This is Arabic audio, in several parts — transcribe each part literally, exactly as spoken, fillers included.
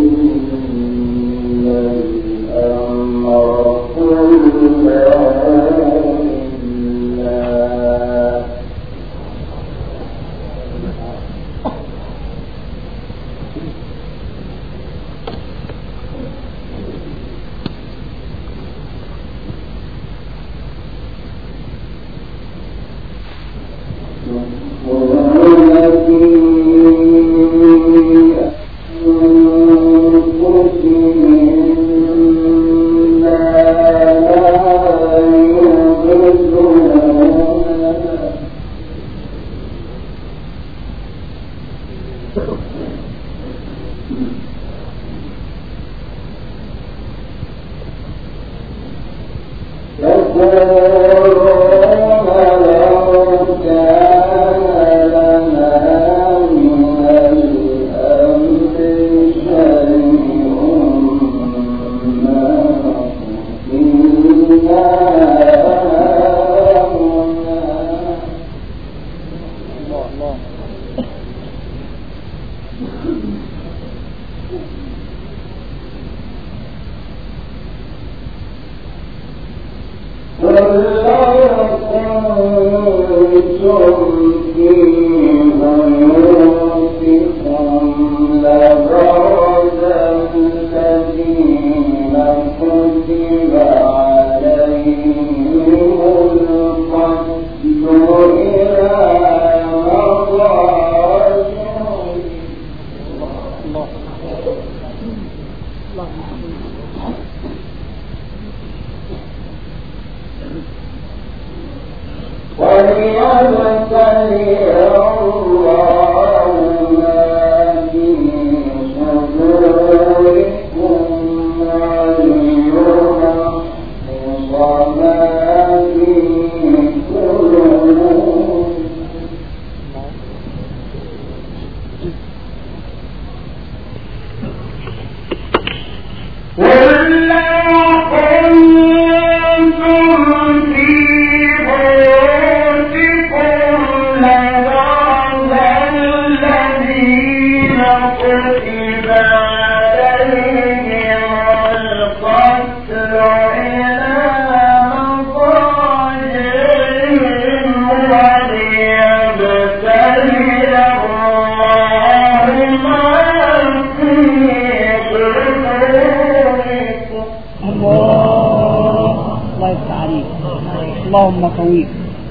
اللهم قوي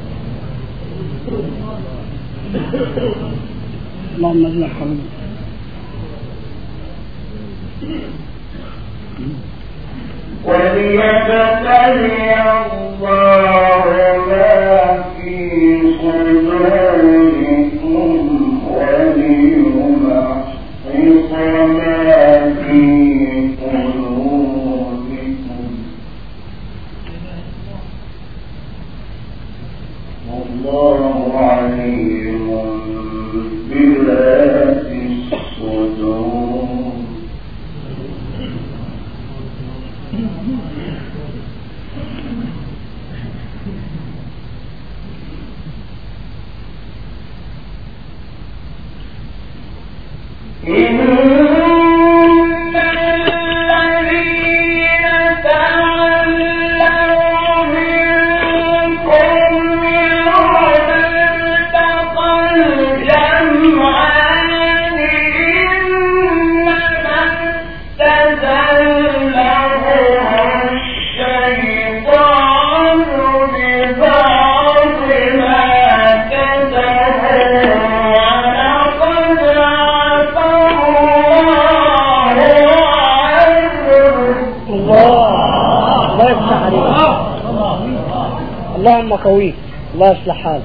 اللهم اجعلنا قوي وليبتلي الله ما في صدوركم وليمحص ما في قلوبكم والله عليم بذات الصدور. اللهم قوي الله يصلح حالك.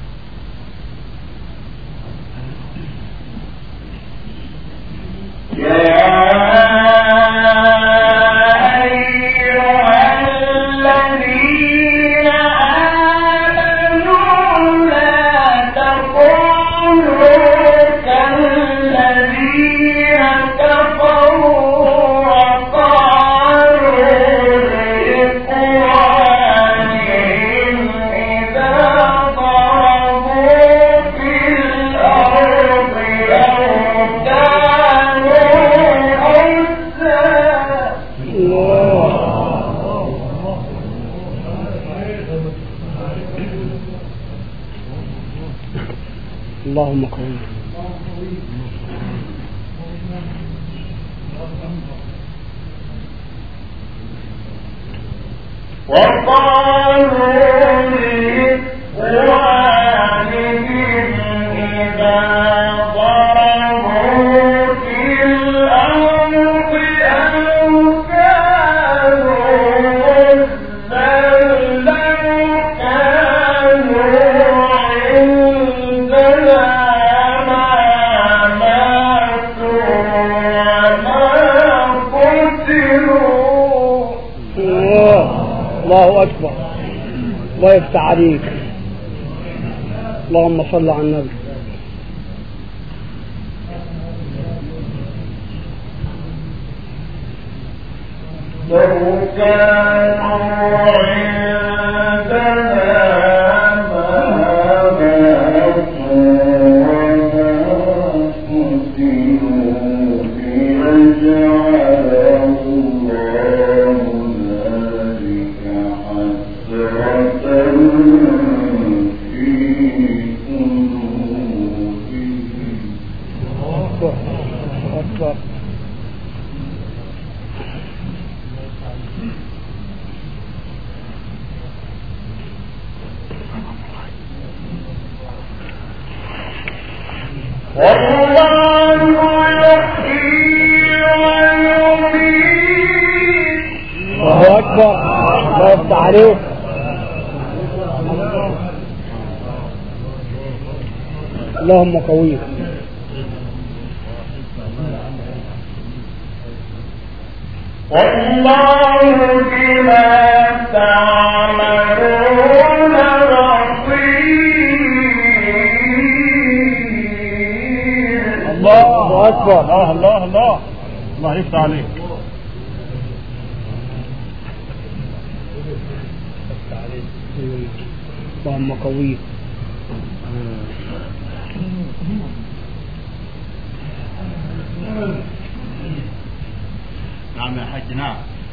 يا اللهم قوي. وقالوا لإخوانهم إذا ضربوا في الأرض أو كانوا غزا لو كانوا عندنا ما ماتوا وما قتلوا. الله أكبر. الله يفتح عليك. اللهم صل على النبي. لو كانوا عندنا ما ماتوا وما قتلوا ليجعل الله ذلك حسرة في قلوبهم. أكبر أكبر. والله يحيي ويميت. الله أكبر. الله يفتح عليك. اللهم قوي. والله بما تعملون بصير. الله أكبر. الله الله الله الله يفتح عليك. اللهم قوي. نعم يا حاج. نعم.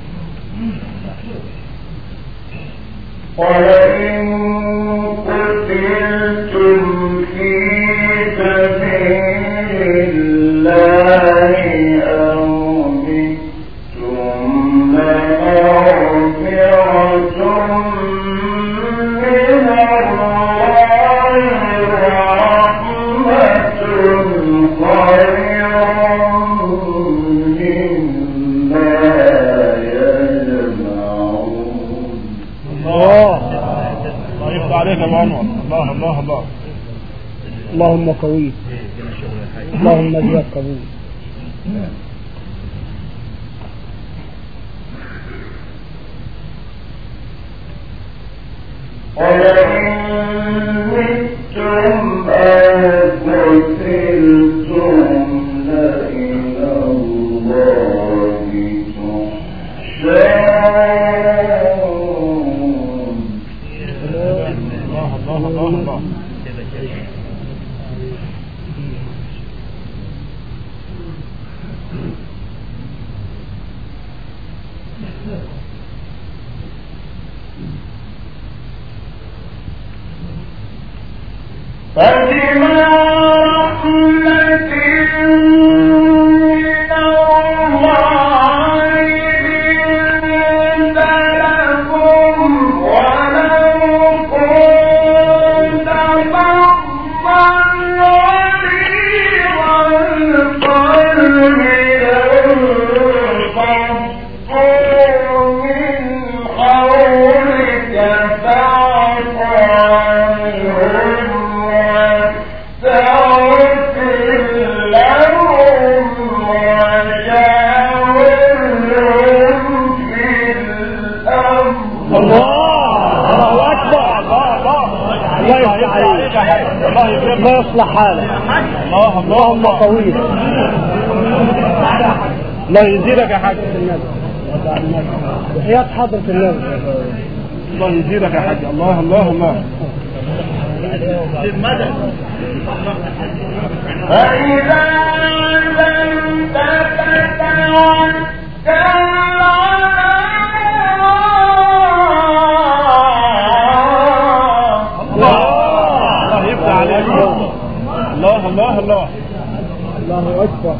ولئن قتلتم في سبيل الله أو متم لمغفرة من الله ورحمة خير مما يجمعون. الله. الله يفتح عليك يا أبو أنور. الله الله الله. اللهم قوي. اللهم زياد قبول. ولئن متم أو قتلتم لإلى الله تحشرون. الله الله الله الله. فبما رحمة من الله لنت لهم ولو كنت فظا غليظ القلب لانفضوا من حولك فاعف عنهم الله يصلح حالك. الله اللهم قوي. الله يزيدك يا حاج. وحياة حضرة النبي. الله يزيدك يا حاج. الله الله الله. فإذا لم تتوكل الله الله الله أكبر.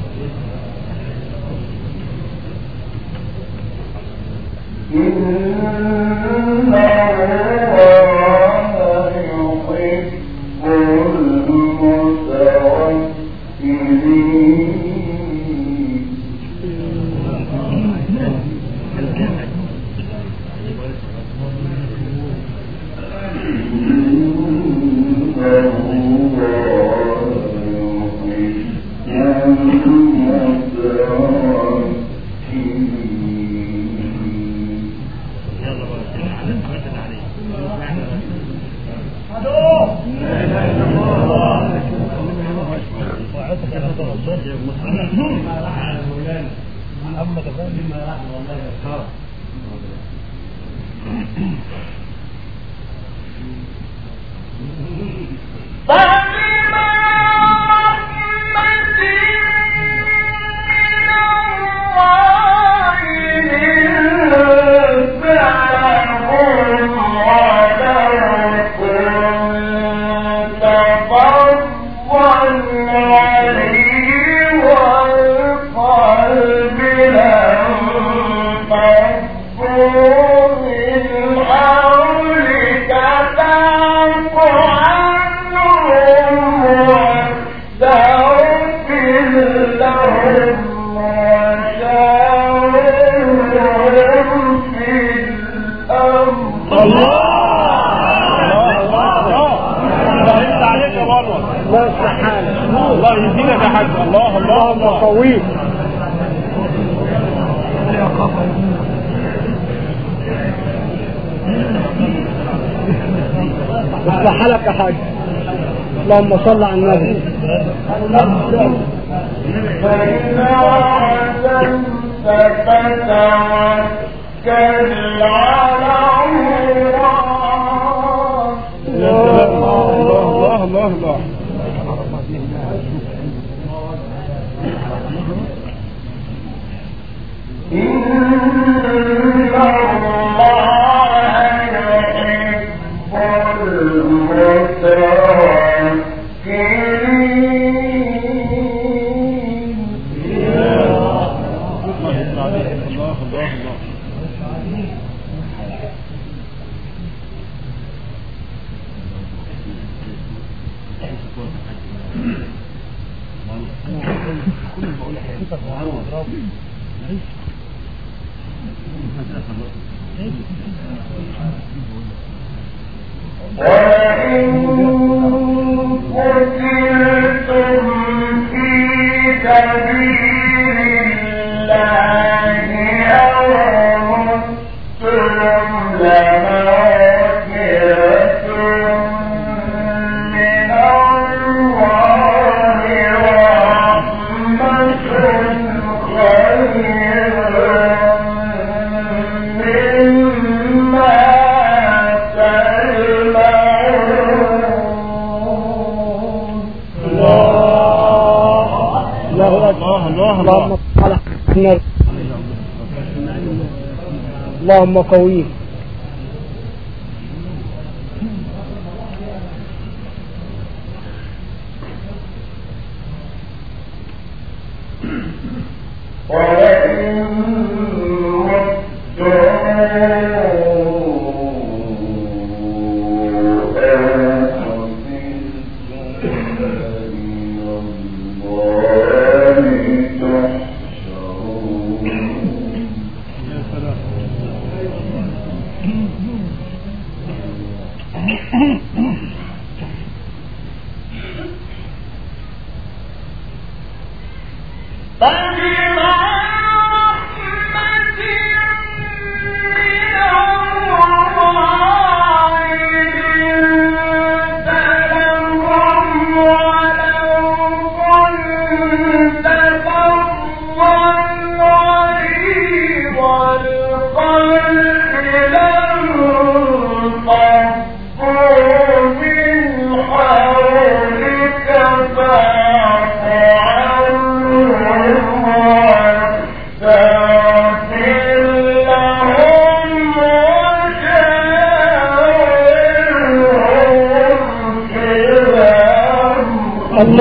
الله يزيدك يا حاج. الله الله الله قوي. اصلح لك يا حاج. اللهم صل على النبي. فإذا عزمت فتوكل على الله. الله الله الله. اللهم قوي. فبما رحمة من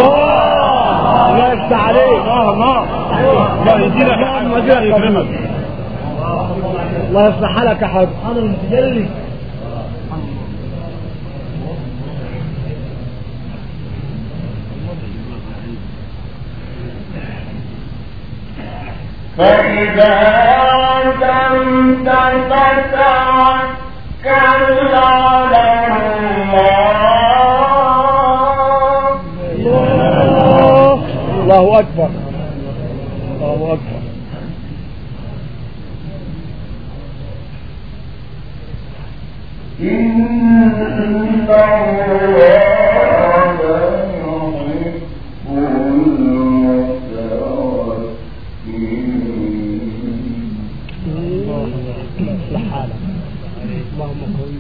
الله يفتح عليك. الله الله الله يزيدك يا حاج. الله يكرمك. الله يصلح حالك يا حاج. هذا المتجلي. فإذا عزمت فتوكل على الله. الله أكبر. الله أكبر. إن الله اللهم قوي.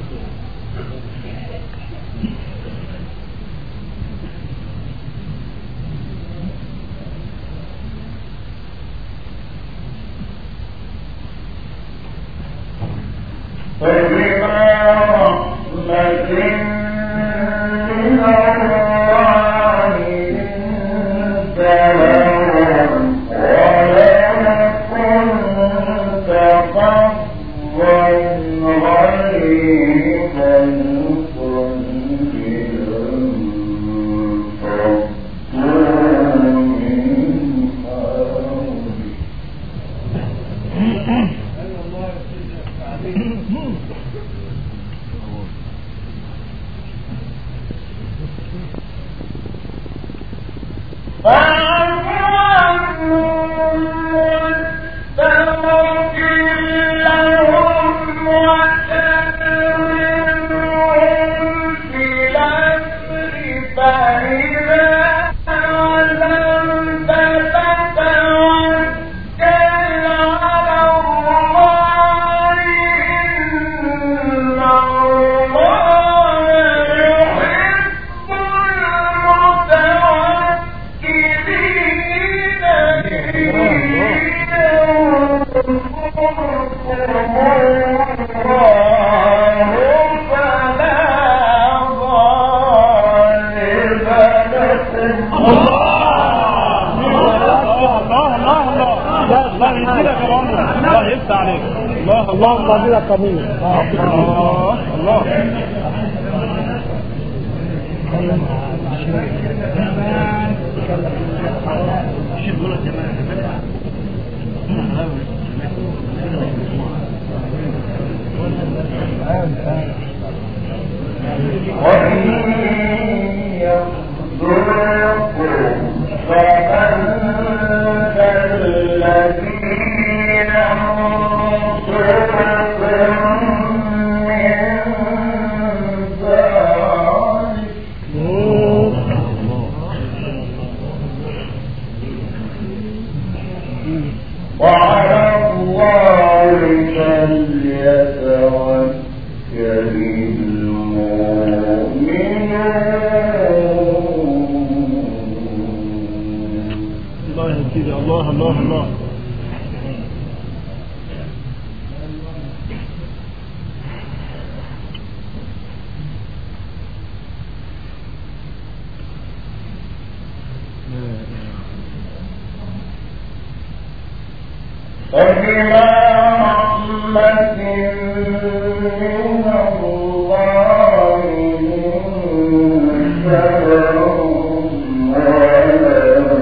فبما رحمة من الله لنت لهم ولو كنت فظا غليظ القلب لانفضوا من حولك. فاعف عنهم واستغفر لهم وشاورهم في الأمر فإذا عزمت فتوكل على الله. إن الله يحب الله يفتح عليك. الله اللهم بارك قبول. الله الله وإن يخذلكم فأنت الذي ينصركم من ذلك. وعلى الله فليتوكل الله يا سيدي. الله الله الله فبما رحمة من الله لنت لهم ولو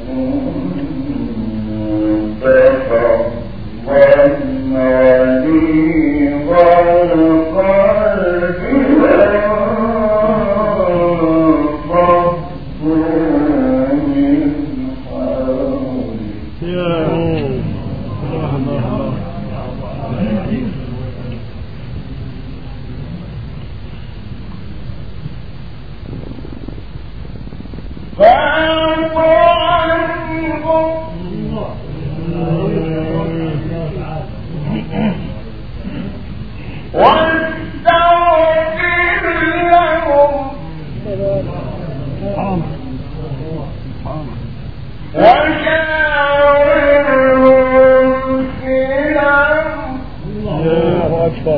كنت فظا غليظ القلب لانفضوا من حولك. يا الله الله الله فاعف عنهم واستغفر لهم وشاورهم في الأمر الله أكبر.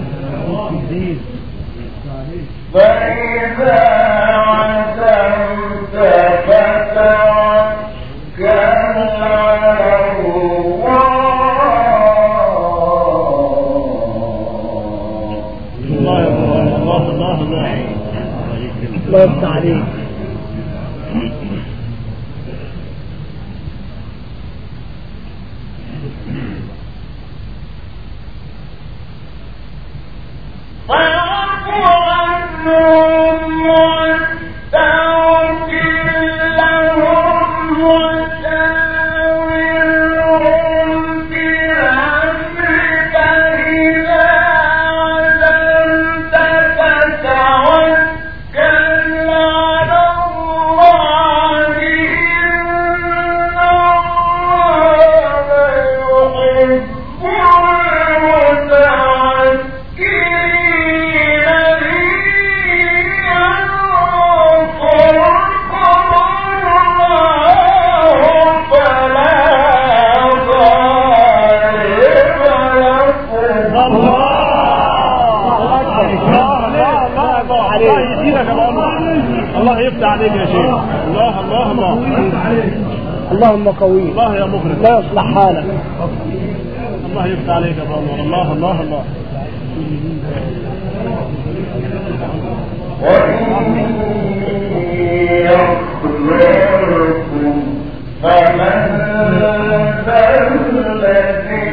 فإذا عزمت الله يفتح عليك. الله يفتح عليك يا شيخ. الله الله الله. اللهم قوي. الله يا مخرج. لا يصلح حالك. الله يفتح عليك يا الله. الله الله الله. يخبركم فمن ذا الذي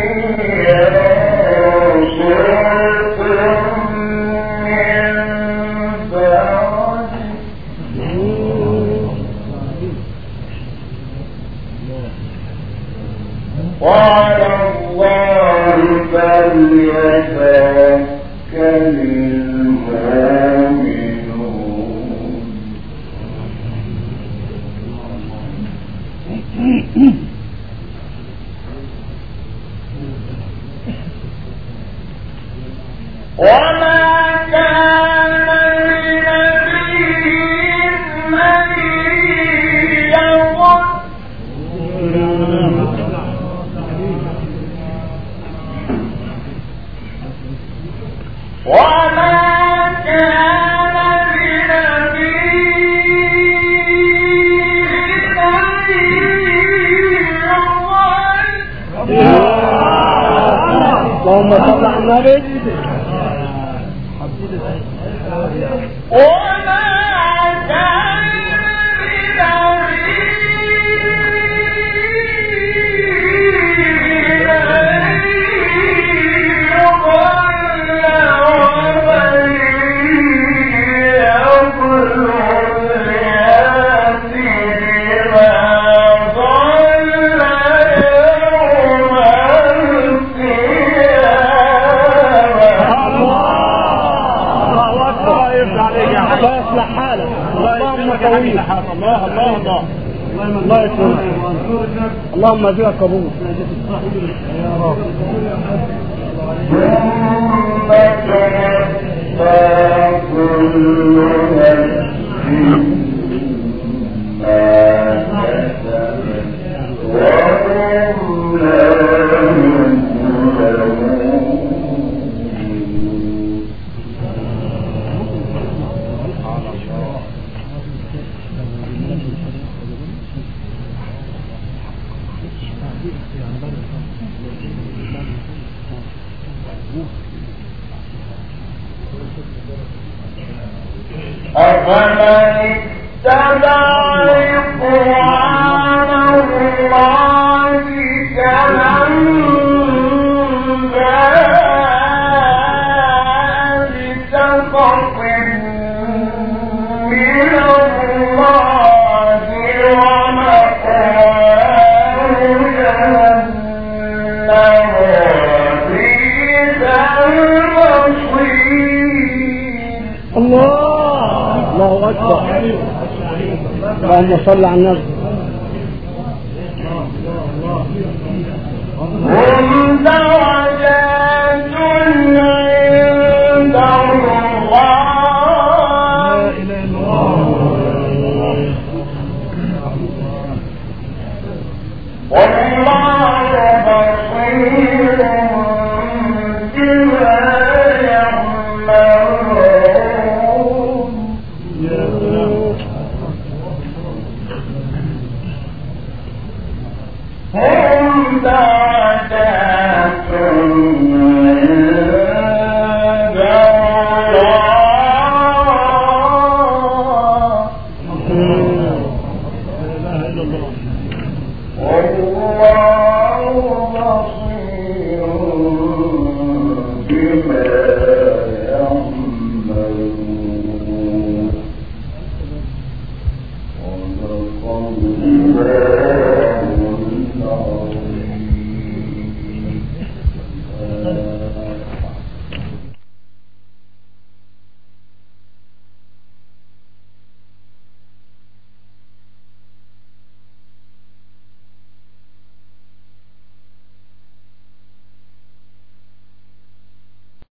ينصركم من بعده وعلى الله فليتوكل المؤمنون. وما كان لنبي أن يغل وما كان لنبي اللهم صل على النبي. وما كان لنبي لا يصلح حالك. اللهم قوي. الله الله الله. الله يكرمك. اللهم ذي قبول. يا رب. ثم توفى كل نفس ما كسبت وهم لا يظلمون. أفمن اتبع رضوان الله كمن باء بسخط من الله ومأواه جهنم وبئس المصير. الله الله أكبر. اللهم صل على النبي. هم درجات عند الله والله بصير بما يعملون. هم درجات عند الله والله بصير بما يعملون.